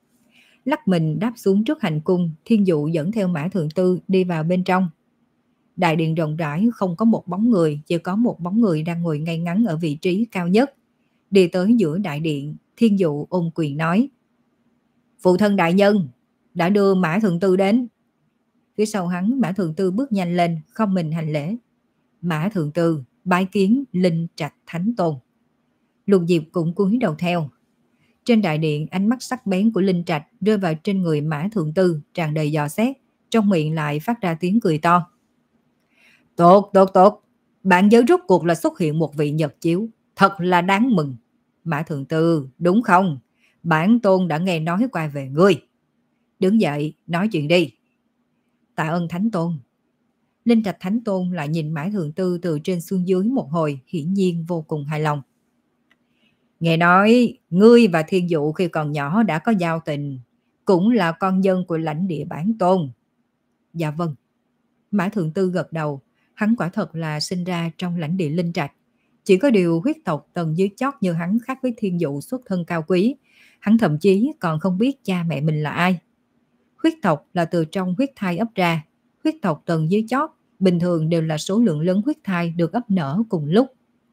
Lắc mình đáp xuống trước hành cung, Thiên Dụ dẫn theo Mã Thượng Tư đi vào bên trong. Đại điện rộng rãi không có một bóng người, chỉ có một bóng người đang ngồi ngay ngắn ở vị trí cao nhất. Đi tới giữa đại điện, Thiên Dụ ôm quyền nói: Phụ thân đại nhân, đã đưa Mã Thượng Tư đến. Phía sau hắn, Mã Thượng Tư bước nhanh lên, không mình hành lễ. Mã Thượng Tư bái kiến Linh Trạch Thánh Tôn. Lục Diệp cũng cúi đầu theo. Trên đại điện, ánh mắt sắc bén của Linh Trạch rơi vào trên người Mã Thượng Tư, tràn đầy dò xét, trong miệng lại phát ra tiếng cười to. Tốt, tốt, tốt. Bạn giới rốt cuộc là xuất hiện một vị nhật chiếu, thật là đáng mừng. Mã Thượng Tư, đúng không? Bản tôn đã nghe nói qua về ngươi. Đứng dậy, nói chuyện đi. Tạ ơn Thánh Tôn. Linh Trạch Thánh Tôn lại nhìn Mã Thượng Tư từ trên xuống dưới một hồi, hiển nhiên vô cùng hài lòng. Nghe nói, ngươi và Thiên Dụ khi còn nhỏ đã có giao tình, cũng là con dân của lãnh địa bản tôn. Dạ vâng. Mã Thượng Tư gật đầu, hắn quả thật là sinh ra trong lãnh địa Linh Trạch. Chỉ có điều huyết tộc tầng dưới chót như hắn khác với Thiên Dụ xuất thân cao quý, hắn thậm chí còn không biết cha mẹ mình là ai. Huyết tộc là từ trong huyết thai ấp ra, huyết tộc tầng dưới chót bình thường đều là số lượng lớn huyết thai được ấp nở cùng lúc.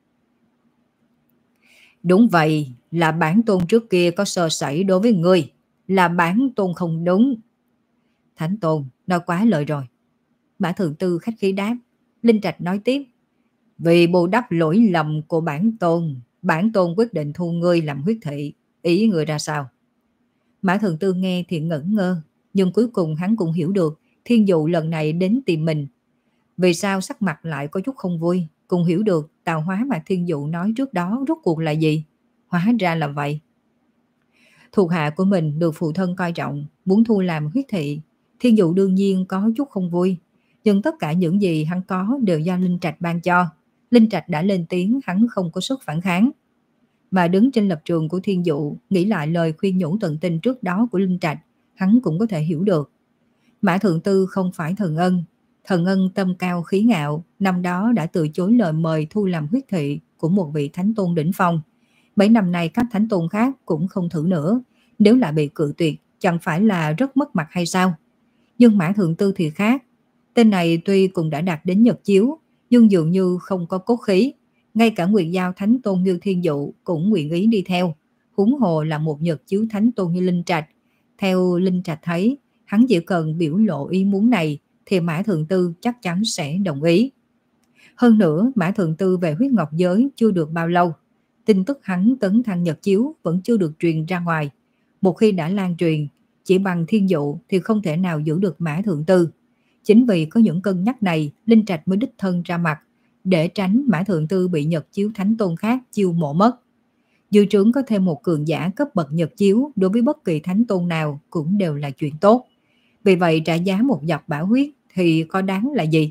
Đúng vậy, là bản tôn trước kia có sơ sẩy đối với ngươi, là bản tôn không đúng. Thánh Tôn, nói quá lời rồi. Mã Thượng Tư khách khí đáp. Linh Trạch nói tiếp. Vì bù đắp lỗi lầm của bản tôn, bản tôn quyết định thu ngươi làm huyết thị. Ý ngươi ra sao? Mã Thượng Tư nghe thì ngẩn ngơ, nhưng cuối cùng hắn cũng hiểu được Thiên Dụ lần này đến tìm mình. Vì sao sắc mặt lại có chút không vui, cùng hiểu được tạo hóa mà Thiên Dụ nói trước đó rốt cuộc là gì. Hóa ra là vậy. Thuộc hạ của mình được phụ thân coi trọng, muốn thu làm huyết thị. Thiên Dụ đương nhiên có chút không vui, nhưng tất cả những gì hắn có đều do Linh Trạch ban cho. Linh Trạch đã lên tiếng, hắn không có sức phản kháng. Mà đứng trên lập trường của Thiên Dụ, nghĩ lại lời khuyên nhủ tận tình trước đó của Linh Trạch, hắn cũng có thể hiểu được. Mã Thượng Tư không phải thần ân. Thần ân tâm cao khí ngạo, năm đó đã từ chối lời mời thu làm huyết thị của một vị thánh tôn đỉnh phong. Mấy năm nay các thánh tôn khác cũng không thử nữa. Nếu lại bị cự tuyệt, chẳng phải là rất mất mặt hay sao? Nhưng Mã Thượng Tư thì khác. Tên này tuy cũng đã đạt đến nhật chiếu, nhưng dường như không có cốt khí. Ngay cả Nguyệt Giao Thánh Tôn như Thiên Dụ cũng nguyện ý đi theo. Huống hồ là một nhật chiếu Thánh Tôn như Linh Trạch. Theo Linh Trạch thấy, hắn chỉ cần biểu lộ ý muốn này thì Mã Thượng Tư chắc chắn sẽ đồng ý. Hơn nữa, Mã Thượng Tư về huyết ngọc giới chưa được bao lâu. Tin tức hắn tấn thăng nhật chiếu vẫn chưa được truyền ra ngoài. Một khi đã lan truyền, chỉ bằng Thiên Dụ thì không thể nào giữ được Mã Thượng Tư. Chính vì có những cân nhắc này, Linh Trạch mới đích thân ra mặt, để tránh Mã Thượng Tư bị nhật chiếu thánh tôn khác chiêu mộ mất. Dư trướng có thêm một cường giả cấp bậc nhật chiếu đối với bất kỳ thánh tôn nào cũng đều là chuyện tốt. Vì vậy trả giá một giọt bảo huyết thì có đáng là gì?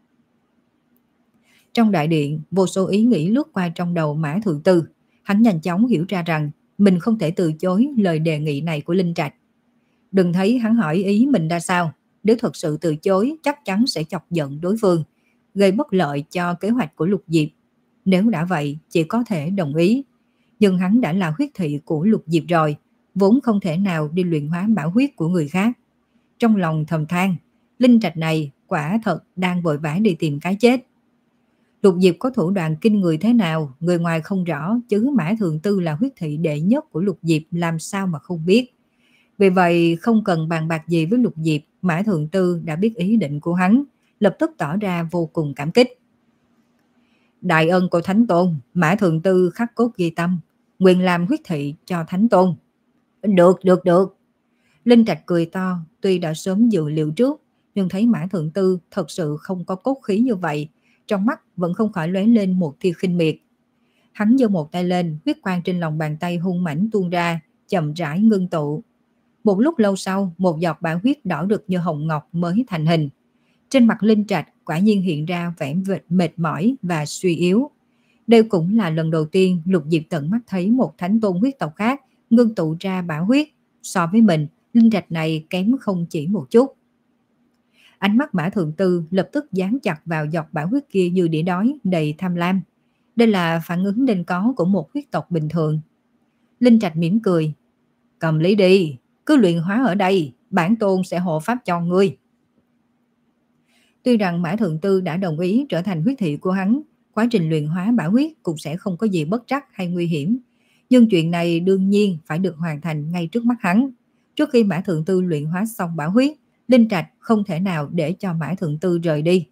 Trong đại điện, vô số ý nghĩ lướt qua trong đầu Mã Thượng Tư. Hắn nhanh chóng hiểu ra rằng mình không thể từ chối lời đề nghị này của Linh Trạch. Đừng thấy hắn hỏi ý mình ra sao. Nếu thật sự từ chối, chắc chắn sẽ chọc giận đối phương, gây bất lợi cho kế hoạch của Lục Diệp. Nếu đã vậy, chỉ có thể đồng ý. Nhưng hắn đã là huyết thị của Lục Diệp rồi, vốn không thể nào đi luyện hóa bảo huyết của người khác. Trong lòng thầm than, Linh Trạch này quả thật đang vội vã đi tìm cái chết. Lục Diệp có thủ đoạn kinh người thế nào, người ngoài không rõ, chứ Mã Thượng Tư là huyết thị đệ nhất của Lục Diệp làm sao mà không biết. Vì vậy không cần bàn bạc gì với Lục Diệp, Mã Thượng Tư đã biết ý định của hắn, lập tức tỏ ra vô cùng cảm kích. Đại ân của Thánh Tôn, Mã Thượng Tư khắc cốt ghi tâm, nguyện làm huyết thị cho Thánh Tôn. Được, được, được. Linh Trạch cười to, tuy đã sớm dự liệu trước, nhưng thấy Mã Thượng Tư thật sự không có cốt khí như vậy, trong mắt vẫn không khỏi lóe lên một tia khinh miệt. Hắn giơ một tay lên, huyết quang trên lòng bàn tay hung mãnh tuôn ra, chậm rãi ngưng tụ. Một lúc lâu sau, một giọt bão huyết đỏ rực như hồng ngọc mới thành hình. Trên mặt Linh Trạch quả nhiên hiện ra vẻ mệt mỏi và suy yếu. Đây cũng là lần đầu tiên Lục Diệp tận mắt thấy một thánh tôn huyết tộc khác ngưng tụ ra bão huyết. So với mình, Linh Trạch này kém không chỉ một chút. Ánh mắt Mã Thượng Tư lập tức dán chặt vào giọt bão huyết kia như đĩa đói đầy tham lam. Đây là phản ứng nên có của một huyết tộc bình thường. Linh Trạch mỉm cười. Cầm lấy đi, cứ luyện hóa ở đây, bản tôn sẽ hộ pháp cho ngươi. Tuy rằng Mã Thượng Tư đã đồng ý trở thành huyết thị của hắn, quá trình luyện hóa bảo huyết cũng sẽ không có gì bất trắc hay nguy hiểm. Nhưng chuyện này đương nhiên phải được hoàn thành ngay trước mắt hắn. Trước khi Mã Thượng Tư luyện hóa xong bảo huyết, Linh Trạch không thể nào để cho Mã Thượng Tư rời đi.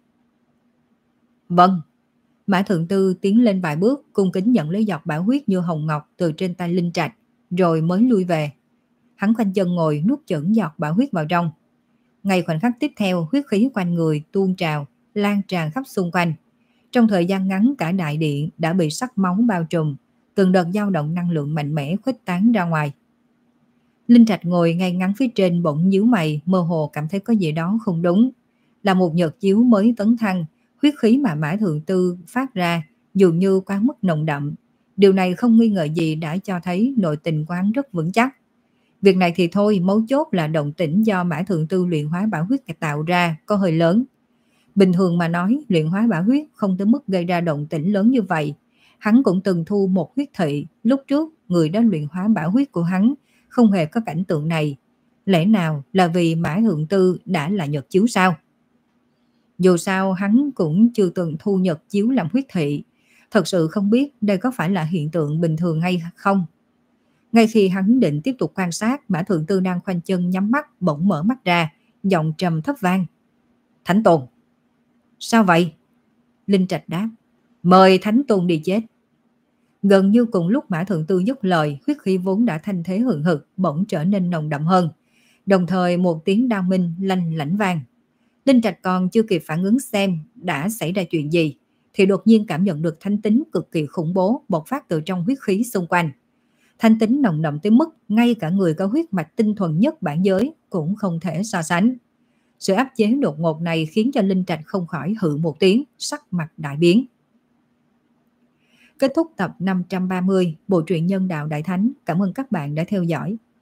Vâng. Mã Thượng Tư tiến lên vài bước, cung kính nhận lấy giọt bảo huyết như hồng ngọc từ trên tay Linh Trạch, rồi mới lui về. Hắn khoanh chân ngồi nuốt chửng giọt bảo huyết vào trong. Ngay khoảnh khắc tiếp theo, huyết khí quanh người tuôn trào, lan tràn khắp xung quanh. Trong thời gian ngắn, cả đại điện đã bị sắc máu bao trùm, từng đợt dao động năng lượng mạnh mẽ khuếch tán ra ngoài. Linh Trạch ngồi ngay ngắn phía trên bỗng nhíu mày, mơ hồ cảm thấy có gì đó không đúng. Là một nhật chiếu mới tấn thăng, huyết khí mà Mã Thượng Tư phát ra dường như quá mức nồng đậm. Điều này không nghi ngờ gì đã cho thấy nội tình của hắn rất vững chắc. Việc này thì thôi, mấu chốt là động tĩnh do Mã Thượng Tư luyện hóa bảo huyết tạo ra có hơi lớn. Bình thường mà nói, luyện hóa bảo huyết không tới mức gây ra động tĩnh lớn như vậy. Hắn cũng từng thu một huyết thị, lúc trước người đã luyện hóa bảo huyết của hắn không hề có cảnh tượng này. Lẽ nào là vì Mã Thượng Tư đã là nhật chiếu sao? Dù sao hắn cũng chưa từng thu nhật chiếu làm huyết thị, thật sự không biết đây có phải là hiện tượng bình thường hay không. Ngay khi hắn định tiếp tục quan sát, Mã Thượng Tư đang khoanh chân nhắm mắt bỗng mở mắt ra, giọng trầm thấp vang. Thánh Tôn. Sao vậy? Linh Trạch đáp. Mời Thánh Tôn đi chết. Gần như cùng lúc Mã Thượng Tư dứt lời, huyết khí vốn đã thanh thế hừng hực bỗng trở nên nồng đậm hơn. Đồng thời một tiếng đao minh lanh lảnh vang. Linh Trạch còn chưa kịp phản ứng xem đã xảy ra chuyện gì, thì đột nhiên cảm nhận được thánh tính cực kỳ khủng bố bộc phát từ trong huyết khí xung quanh. Thánh tính nồng đậm tới mức ngay cả người có huyết mạch tinh thuần nhất bản giới cũng không thể so sánh. Sự áp chế đột ngột này khiến cho Linh Trạch không khỏi hự một tiếng, sắc mặt đại biến. Kết thúc tập năm trăm ba mươi Bộ truyện Nhân Đạo Đại Thánh. Cảm ơn các bạn đã theo dõi.